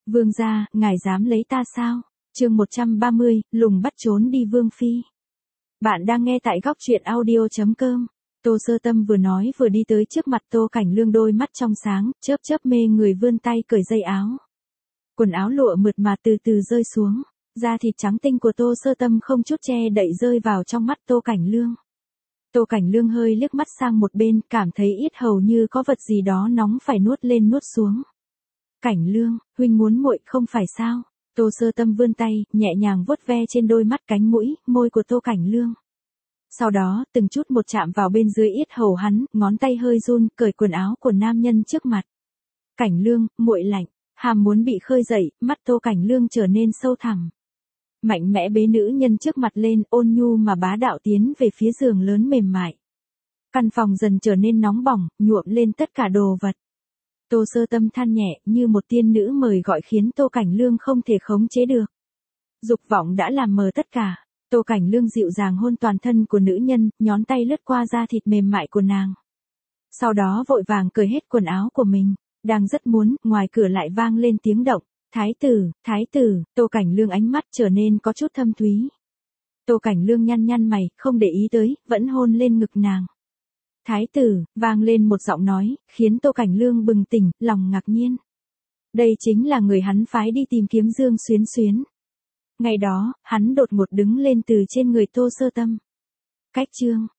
Vương gia, ngài dám lấy ta sao? Chương 130, lùng bắt trốn đi Vương phi. Bạn đang nghe tại góc truyện audio.com. Tô Sơ Tâm vừa nói vừa đi tới trước mặt Tô Cảnh Lương, đôi mắt trong sáng, chớp chớp mê người, vươn tay cởi dây áo. Quần áo lụa mượt mà từ từ rơi xuống, da thịt trắng tinh của Tô Sơ Tâm không chút che đậy rơi vào trong mắt Tô Cảnh Lương. Tô Cảnh Lương hơi liếc mắt sang một bên, cảm thấy yết hầu như có vật gì đó nóng phải nuốt lên nuốt xuống. Cảnh Lương, huynh muốn muội không phải sao? Tô Sơ Tâm vươn tay, nhẹ nhàng vuốt ve trên đôi mắt, cánh mũi, môi của Tô Cảnh Lương. Sau đó, từng chút một chạm vào bên dưới yết hầu hắn, ngón tay hơi run, cởi quần áo của nam nhân trước mặt. Cảnh Lương, muội lạnh, hàm muốn bị khơi dậy, mắt Tô Cảnh Lương trở nên sâu thẳm. Mạnh mẽ bế nữ nhân trước mặt lên, ôn nhu mà bá đạo tiến về phía giường lớn mềm mại. Căn phòng dần trở nên nóng bỏng, nhuộm lên tất cả đồ vật. Tô Sơ Tâm than nhẹ, như một tiên nữ mời gọi khiến Tô Cảnh Lương không thể khống chế được. Dục vọng đã làm mờ tất cả. Tô Cảnh Lương dịu dàng hôn toàn thân của nữ nhân, nhón tay lướt qua da thịt mềm mại của nàng. Sau đó vội vàng cởi hết quần áo của mình. Đang rất muốn, ngoài cửa lại vang lên tiếng động. Thái tử, Tô Cảnh Lương ánh mắt trở nên có chút thâm thúy. Tô Cảnh Lương nhăn nhăn mày, không để ý tới, vẫn hôn lên ngực nàng. Thái tử, vang lên một giọng nói, khiến Tô Cảnh Lương bừng tỉnh, lòng ngạc nhiên. Đây chính là người hắn phái đi tìm kiếm Dương Xuyến Xuyến. Ngày đó, hắn đột ngột đứng lên từ trên người Tô Sơ Tâm. Cách chương